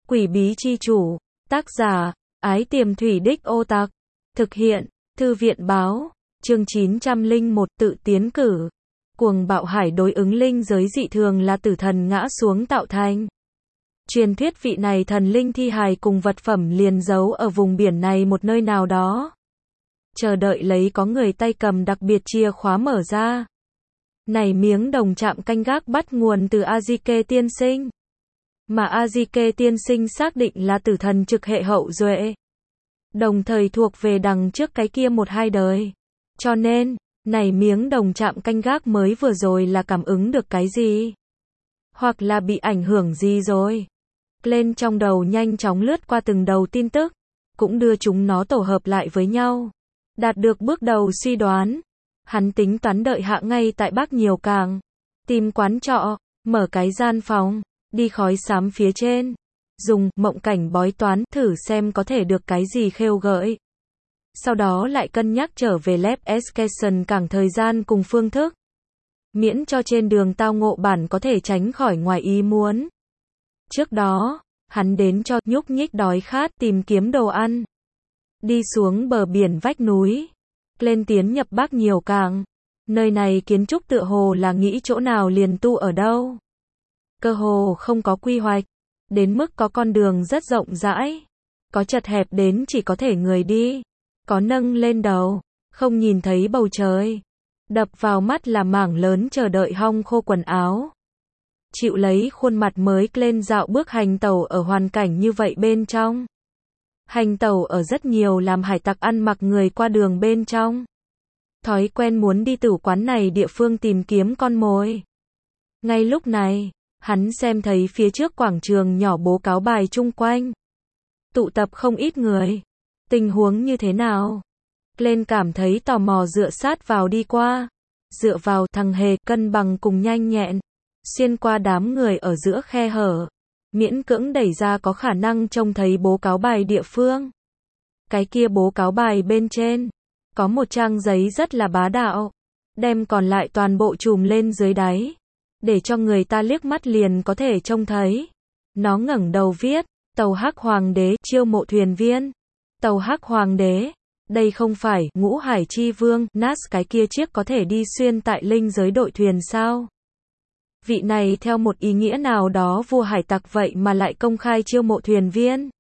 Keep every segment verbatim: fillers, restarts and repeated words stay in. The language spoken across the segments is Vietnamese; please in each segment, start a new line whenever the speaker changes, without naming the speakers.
Quỷ bí chi chủ, tác giả, Ái Tiềm Thủy Đích Ô Tặc, thực hiện, Thư viện báo, chương chín trăm lẻ một tự tiến cử. Cuồng bạo hải đối ứng linh giới dị thường là tử thần ngã xuống tạo thành. Truyền thuyết vị này thần linh thi hài cùng vật phẩm liền giấu ở vùng biển này một nơi nào đó. Chờ đợi lấy có người tay cầm đặc biệt chìa khóa mở ra. Này miếng đồng chạm canh gác bắt nguồn từ Azike tiên sinh. Mà Azike tiên sinh xác định là tử thần trực hệ hậu duệ. Đồng thời thuộc về đằng trước cái kia một hai đời. Cho nên, này miếng đồng chạm canh gác mới vừa rồi là cảm ứng được cái gì? Hoặc là bị ảnh hưởng gì rồi? Lên trong đầu nhanh chóng lướt qua từng đầu tin tức, cũng đưa chúng nó tổ hợp lại với nhau. Đạt được bước đầu suy đoán. Hắn tính toán đợi hạ ngay tại Bắc Nhiều Cảng. Tìm quán trọ, mở cái gian phòng, đi khói xám phía trên. Dùng mộng cảnh bói toán thử xem có thể được cái gì khêu gợi. Sau đó lại cân nhắc trở về Lab Escation cảng thời gian cùng phương thức. Miễn cho trên đường tao ngộ bản có thể tránh khỏi ngoài ý muốn. Trước đó, hắn đến cho nhúc nhích đói khát tìm kiếm đồ ăn. Đi xuống bờ biển vách núi. Lên tiến nhập Bắc Nhiều Cảng. Nơi này kiến trúc tựa hồ là nghĩ chỗ nào liền tu ở đâu. Cơ hồ không có quy hoạch. Đến mức có con đường rất rộng rãi. Có chật hẹp đến chỉ có thể người đi. Có nâng lên đầu. Không nhìn thấy bầu trời. Đập vào mắt là mảng lớn chờ đợi hong khô quần áo. Chịu lấy khuôn mặt mới lên dạo bước hành tẩu ở hoàn cảnh như vậy bên trong. Hành tẩu ở rất nhiều làm hải tặc ăn mặc người qua đường bên trong. Thói quen muốn đi tử quán này địa phương tìm kiếm con mồi. Ngay lúc này, hắn xem thấy phía trước quảng trường nhỏ bố cáo bài chung quanh. Tụ tập không ít người. Tình huống như thế nào? Lên cảm thấy tò mò dựa sát vào đi qua. Dựa vào thằng hề cân bằng cùng nhanh nhẹn. Xuyên qua đám người ở giữa khe hở. Miễn cưỡng đẩy ra có khả năng trông thấy bố cáo bài địa phương. Cái kia bố cáo bài bên trên. Có một trang giấy rất là bá đạo. Đem còn lại toàn bộ chùm lên dưới đáy. Để cho người ta liếc mắt liền có thể trông thấy. Nó ngẩng đầu viết. Tàu Hắc Hoàng đế chiêu mộ thuyền viên. Tàu Hắc Hoàng đế. Đây không phải Ngũ Hải Chi Vương Nas cái kia chiếc có thể đi xuyên tại linh giới đội thuyền sao? Vị này theo một ý nghĩa nào đó vua hải tặc vậy mà lại công khai chiêu mộ thuyền viên.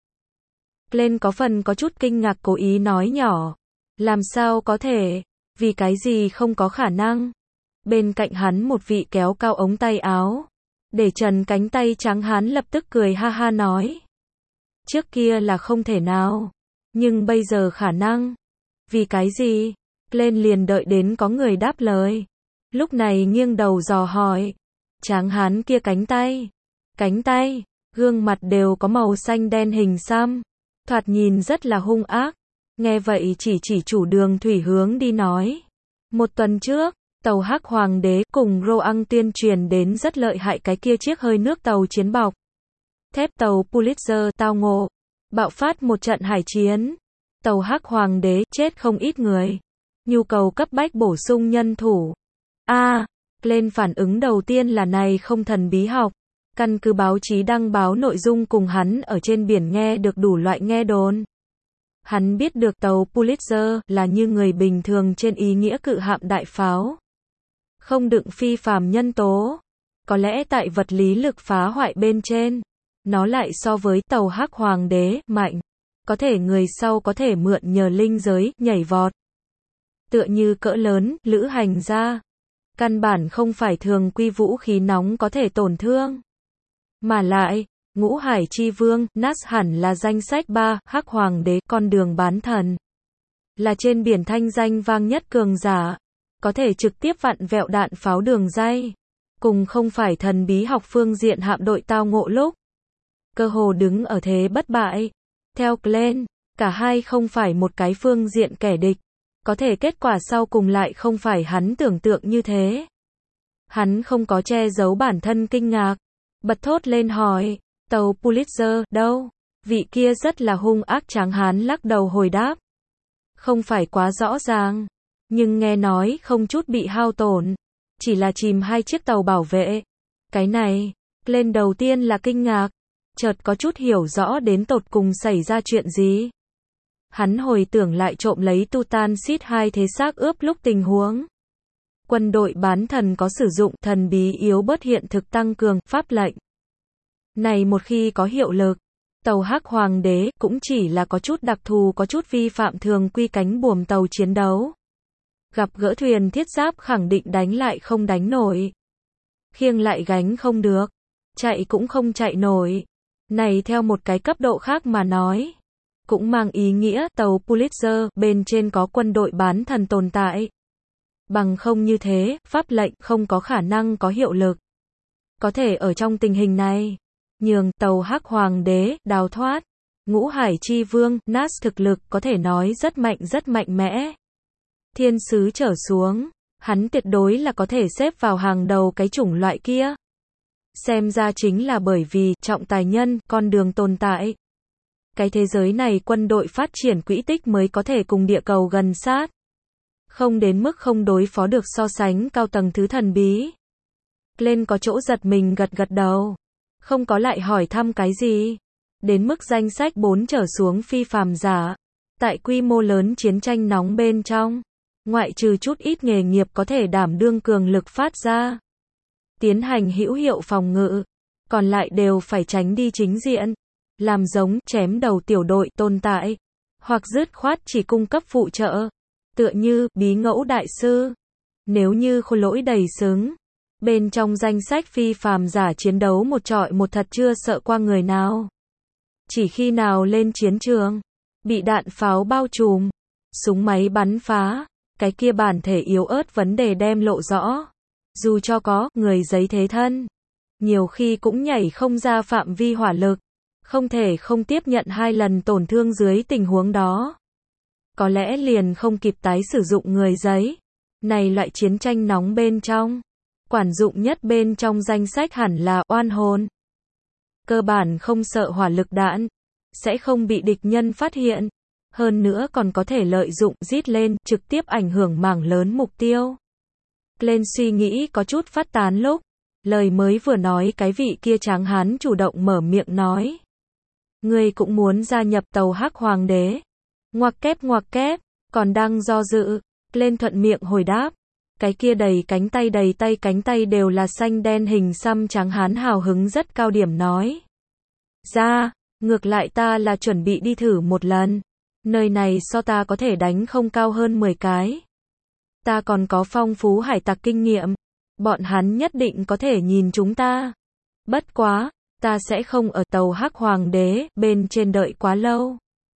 Lên có phần có chút kinh ngạc cố ý nói nhỏ. Làm sao có thể? Vì cái gì không có khả năng? Bên cạnh hắn một vị kéo cao ống tay áo. Để trần cánh tay trắng hắn lập tức cười ha ha nói. Trước kia là không thể nào. Nhưng bây giờ khả năng. Vì cái gì? Lên liền đợi đến có người đáp lời. Lúc này nghiêng đầu dò hỏi. Tráng hán kia cánh tay. Cánh tay, gương mặt đều có màu xanh đen hình xăm. Thoạt nhìn rất là hung ác. Nghe vậy chỉ chỉ chủ đường thủy hướng đi nói. Một tuần trước, tàu Hắc Hoàng đế cùng Roang tuyên truyền đến rất lợi hại cái kia chiếc hơi nước tàu chiến bọc. Thép tàu Pulitzer tao ngộ. Bạo phát một trận hải chiến. Tàu Hắc Hoàng đế chết không ít người. Nhu cầu cấp bách bổ sung nhân thủ. A à, lên phản ứng đầu tiên là này không thần bí học. Căn cứ báo chí đăng báo nội dung cùng hắn ở trên biển nghe được đủ loại nghe đồn. Hắn biết được tàu Pulitzer là như người bình thường trên ý nghĩa cự hạm đại pháo. Không đựng phi phàm nhân tố. Có lẽ tại vật lý lực phá hoại bên trên. Nó lại so với tàu Hắc Hoàng đế mạnh. Có thể người sau có thể mượn nhờ linh giới nhảy vọt. Tựa như cỡ lớn, lữ hành gia. Căn bản không phải thường quy vũ khí nóng có thể tổn thương. Mà lại, Ngũ Hải Chi Vương, Nas hẳn là danh sách ba, Hắc Hoàng đế, con đường bán thần. Là trên biển thanh danh vang nhất cường giả. Có thể trực tiếp vặn vẹo đạn pháo đường ray. Cùng không phải thần bí học phương diện hạm đội tao ngộ lúc. Cơ hồ đứng ở thế bất bại. Theo Glenn, cả hai không phải một cái phương diện kẻ địch. Có thể kết quả sau cùng lại không phải hắn tưởng tượng như thế. Hắn không có che giấu bản thân kinh ngạc. Bật thốt lên hỏi, tàu Pulitzer, đâu? Vị kia rất là hung ác tráng hán lắc đầu hồi đáp. Không phải quá rõ ràng. Nhưng nghe nói không chút bị hao tổn. Chỉ là chìm hai chiếc tàu bảo vệ. Cái này, lên đầu tiên là kinh ngạc. chợt có chút hiểu rõ đến tột cùng xảy ra chuyện gì. Hắn hồi tưởng lại trộm lấy Tutan Xít hai thế xác ướp lúc tình huống. Quân đội bán thần có sử dụng thần bí yếu bớt hiện thực tăng cường pháp lệnh. Này một khi có hiệu lực, tàu Hắc Hoàng đế cũng chỉ là có chút đặc thù, có chút vi phạm thường quy cánh buồm tàu chiến đấu. Gặp gỡ thuyền thiết giáp khẳng định đánh lại không đánh nổi. Khiêng lại gánh không được. Chạy cũng không chạy nổi. Này theo một cái cấp độ khác mà nói, cũng mang ý nghĩa tàu Pulitzer bên trên có quân đội bán thần tồn tại. Bằng không như thế, pháp lệnh không có khả năng có hiệu lực. Có thể ở trong tình hình này, nhường tàu Hắc Hoàng đế đào thoát. Ngũ Hải Chi Vương, Nas thực lực có thể nói rất mạnh rất mạnh mẽ. Thiên sứ trở xuống, hắn tuyệt đối là có thể xếp vào hàng đầu cái chủng loại kia. Xem ra chính là bởi vì trọng tài nhân, con đường tồn tại. Cái thế giới này quân đội phát triển quỹ tích mới có thể cùng địa cầu gần sát. Không đến mức không đối phó được so sánh cao tầng thứ thần bí. Lên có chỗ giật mình gật gật đầu. Không có lại hỏi thăm cái gì. Đến mức danh sách bốn trở xuống phi phàm giả. Tại quy mô lớn chiến tranh nóng bên trong. Ngoại trừ chút ít nghề nghiệp có thể đảm đương cường lực phát ra. Tiến hành hữu hiệu phòng ngự. Còn lại đều phải tránh đi chính diện. Làm giống chém đầu tiểu đội tồn tại. Hoặc dứt khoát chỉ cung cấp phụ trợ. Tựa như bí ngẫu đại sư. Nếu như khối lỗi đầy xứng. Bên trong danh sách phi phàm giả chiến đấu một trọi một thật chưa sợ qua người nào. Chỉ khi nào lên chiến trường. Bị đạn pháo bao trùm. Súng máy bắn phá. Cái kia bản thể yếu ớt vấn đề đem lộ rõ. Dù cho có người giấy thế thân. Nhiều khi cũng nhảy không ra phạm vi hỏa lực. Không thể không tiếp nhận hai lần tổn thương dưới tình huống đó. Có lẽ liền không kịp tái sử dụng người giấy. Này loại chiến tranh nóng bên trong. Quản dụng nhất bên trong danh sách hẳn là oan hồn. Cơ bản không sợ hỏa lực đạn. Sẽ không bị địch nhân phát hiện. Hơn nữa còn có thể lợi dụng rít lên, trực tiếp ảnh hưởng mảng lớn mục tiêu. Lên suy nghĩ có chút phát tán lúc. Lời mới vừa nói cái vị kia tráng hán chủ động mở miệng nói. Ngươi cũng muốn gia nhập tàu Hắc Hoàng đế. Ngoặc kép ngoặc kép, còn đang do dự. Lên thuận miệng hồi đáp. Cái kia đầy cánh tay đầy tay cánh tay đều là xanh đen hình xăm tráng hán hào hứng rất cao điểm nói. Ra, ngược lại ta là chuẩn bị đi thử một lần. Nơi này so ta có thể đánh không cao hơn mười cái. Ta còn có phong phú hải tặc kinh nghiệm. Bọn hắn nhất định có thể nhìn chúng ta. Bất quá, ta sẽ không ở tàu Hắc Hoàng đế bên trên đợi quá lâu.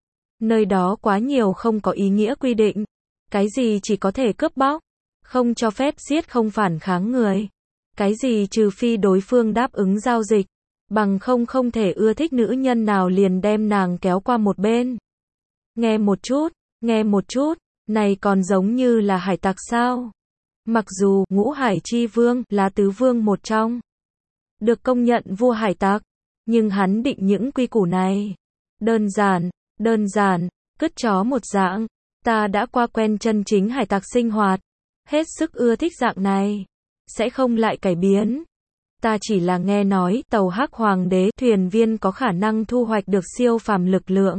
Nơi đó quá nhiều không có ý nghĩa quy định. Cái gì chỉ có thể cướp bóc. Không cho phép giết không phản kháng người. Cái gì trừ phi đối phương đáp ứng giao dịch. Bằng không không thể ưa thích nữ nhân nào liền đem nàng kéo qua một bên. Nghe một chút, nghe một chút, này còn giống như là hải tặc sao? Mặc dù Ngũ Hải Chi Vương là tứ vương một trong. Được công nhận vua hải tặc. Nhưng hắn định những quy củ này. Đơn giản, đơn giản, cứt chó một dạng. Ta đã qua quen chân chính hải tặc sinh hoạt. Hết sức ưa thích dạng này. Sẽ không lại cải biến. Ta chỉ là nghe nói tàu Hắc Hoàng đế thuyền viên có khả năng thu hoạch được siêu phàm lực lượng.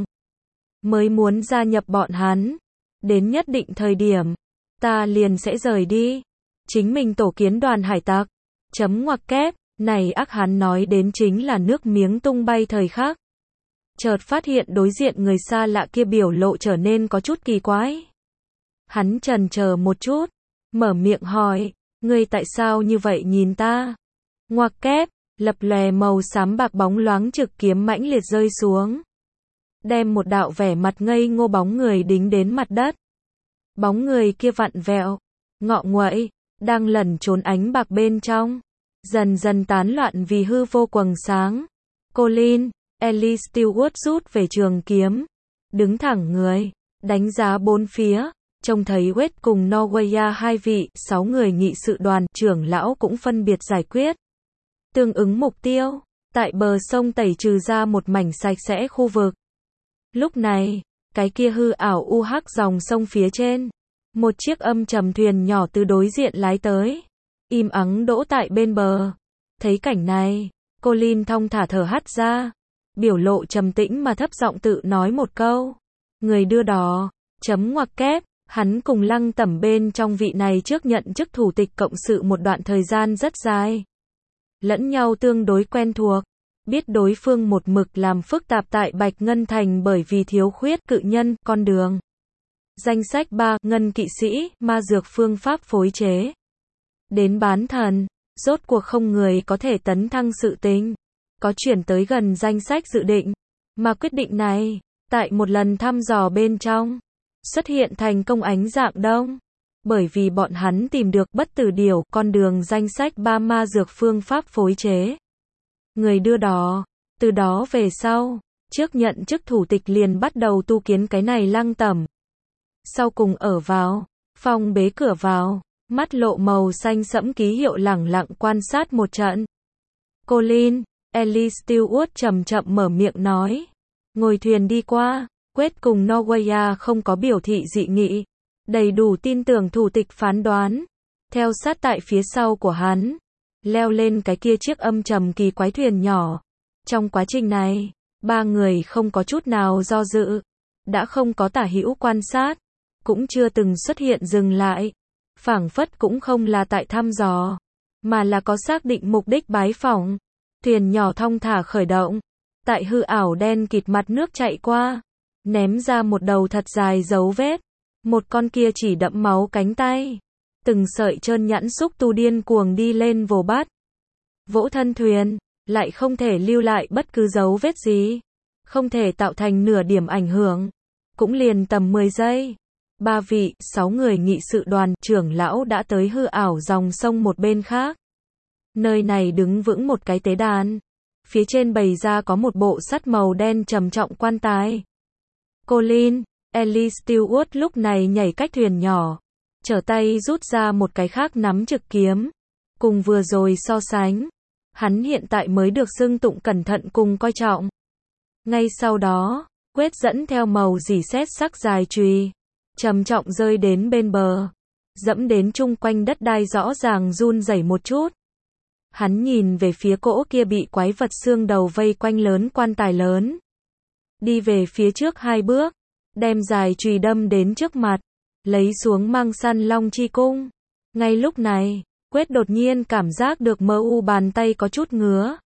Mới muốn gia nhập bọn hắn. Đến nhất định thời điểm. Ta liền sẽ rời đi. Chính mình tổ kiến đoàn hải tặc. Chấm ngoặc kép. Này ác hắn nói đến chính là nước miếng tung bay thời khắc. Chợt phát hiện đối diện người xa lạ kia biểu lộ trở nên có chút kỳ quái. Hắn chần chờ một chút. Mở miệng hỏi. Ngươi tại sao như vậy nhìn ta? Ngoặc kép. Lập lòe màu xám bạc bóng loáng trực kiếm mãnh liệt rơi xuống. Đem một đạo vẻ mặt ngây ngô bóng người đính đến mặt đất. Bóng người kia vặn vẹo. Ngọ nguậy. Đang lẩn trốn ánh bạc bên trong. Dần dần tán loạn vì hư vô quầng sáng. Colin, Ellie Stewart rút về trường kiếm. Đứng thẳng người. Đánh giá bốn phía. Trông thấy Wade cùng Norwaya hai vị, sáu người nghị sự đoàn, trưởng lão cũng phân biệt giải quyết. Tương ứng mục tiêu. Tại bờ sông tẩy trừ ra một mảnh sạch sẽ khu vực. Lúc này, cái kia hư ảo u hắc dòng sông phía trên. Một chiếc âm trầm thuyền nhỏ từ đối diện lái tới. Im ắng đỗ tại bên bờ. Thấy cảnh này, Colin thong thả thở hắt ra. biểu lộ trầm tĩnh mà thấp giọng tự nói một câu. Người đưa đò, chấm ngoặc kép, hắn cùng Lăng Tẩm bên trong vị này trước nhận chức thủ tịch cộng sự một đoạn thời gian rất dài. Lẫn nhau tương đối quen thuộc, biết đối phương một mực làm phức tạp tại Bạch Ngân Thành bởi vì thiếu khuyết cự nhân, con đường. Danh sách ba, ngân kỵ sĩ, ma dược phương pháp phối chế. Đến bán thần, rốt cuộc không người có thể tấn thăng sự tình. Có chuyển tới gần danh sách dự định. Mà quyết định này, tại một lần thăm dò bên trong, xuất hiện thành công ánh dạng đông. Bởi vì bọn hắn tìm được bất tử điểu, con đường danh sách ba ma dược phương pháp phối chế. Người đưa đò, từ đó về sau, trước nhận chức thủ tịch liền bắt đầu tu kiến cái này Lăng Tẩm. Sau cùng ở vào, phòng bế cửa vào, mắt lộ màu xanh sẫm ký hiệu lẳng lặng quan sát một trận. Colin, Ellie Stewart chậm chậm mở miệng nói. Ngồi thuyền đi qua, Quết cùng Norwaya không có biểu thị dị nghị. Đầy đủ tin tưởng thủ tịch phán đoán. Theo sát tại phía sau của hắn, leo lên cái kia chiếc âm trầm kỳ quái thuyền nhỏ. Trong quá trình này, ba người không có chút nào do dự. Đã không có tả hữu quan sát, cũng chưa từng xuất hiện dừng lại. Phảng phất cũng không là tại thăm dò, mà là có xác định mục đích bái phỏng. Thuyền nhỏ thong thả khởi động, tại hư ảo đen kịt mặt nước chạy qua, ném ra một đầu thật dài dấu vết. Một con kia chỉ đẫm máu cánh tay, từng sợi trơn nhẵn xúc tu điên cuồng đi lên vồ bắt. Vỗ thân thuyền, lại không thể lưu lại bất cứ dấu vết gì, không thể tạo thành nửa điểm ảnh hưởng. Cũng liền tầm mười giây. Ba vị, sáu người nghị sự đoàn, trưởng lão đã tới hư ảo dòng sông một bên khác. Nơi này đứng vững một cái tế đàn. Phía trên bày ra có một bộ sắt màu đen trầm trọng quan tài. Colin, Ellie Stewart lúc này nhảy cách thuyền nhỏ, trở tay rút ra một cái khác nắm trực kiếm. Cùng vừa rồi so sánh, hắn hiện tại mới được xưng tụng cẩn thận cùng coi trọng. Ngay sau đó, Quết dẫn theo màu dỉ sét sắc dài chùy, trầm trọng rơi đến bên bờ, dẫm đến chung quanh đất đai rõ ràng run rẩy một chút. Hắn nhìn về phía cỗ kia bị quái vật xương đầu vây quanh lớn quan tài lớn. Đi về phía trước hai bước, đem dài chùy đâm đến trước mặt, lấy xuống mang săn long chi cung. Ngay lúc này, Quết đột nhiên cảm giác được mơ u bàn tay có chút ngứa.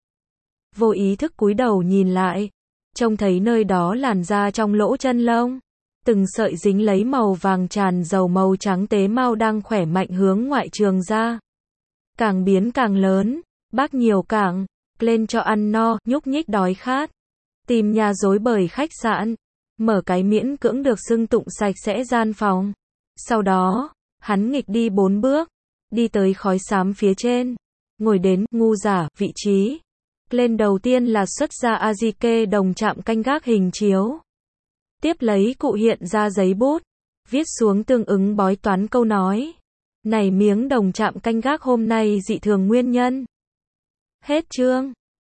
Vô ý thức cúi đầu nhìn lại, trông thấy nơi đó làn da trong lỗ chân lông. Từng sợi dính lấy màu vàng tràn dầu màu trắng tế mao đang khỏe mạnh hướng ngoại trường ra. Càng biến càng lớn, bác nhiều càng, lên cho ăn no, nhúc nhích đói khát. Tìm nhà rối bời khách sạn, mở cái miễn cưỡng được xưng tụng sạch sẽ gian phòng. Sau đó, hắn nghịch đi bốn bước, đi tới khói xám phía trên, ngồi đến ngu giả vị trí. Lên đầu tiên là xuất ra Azike đồng chạm canh gác hình chiếu. Tiếp lấy cụ hiện ra giấy bút, viết xuống tương ứng bói toán câu nói. Này miếng đồng chạm canh gác hôm nay dị thường nguyên nhân. Hết chương.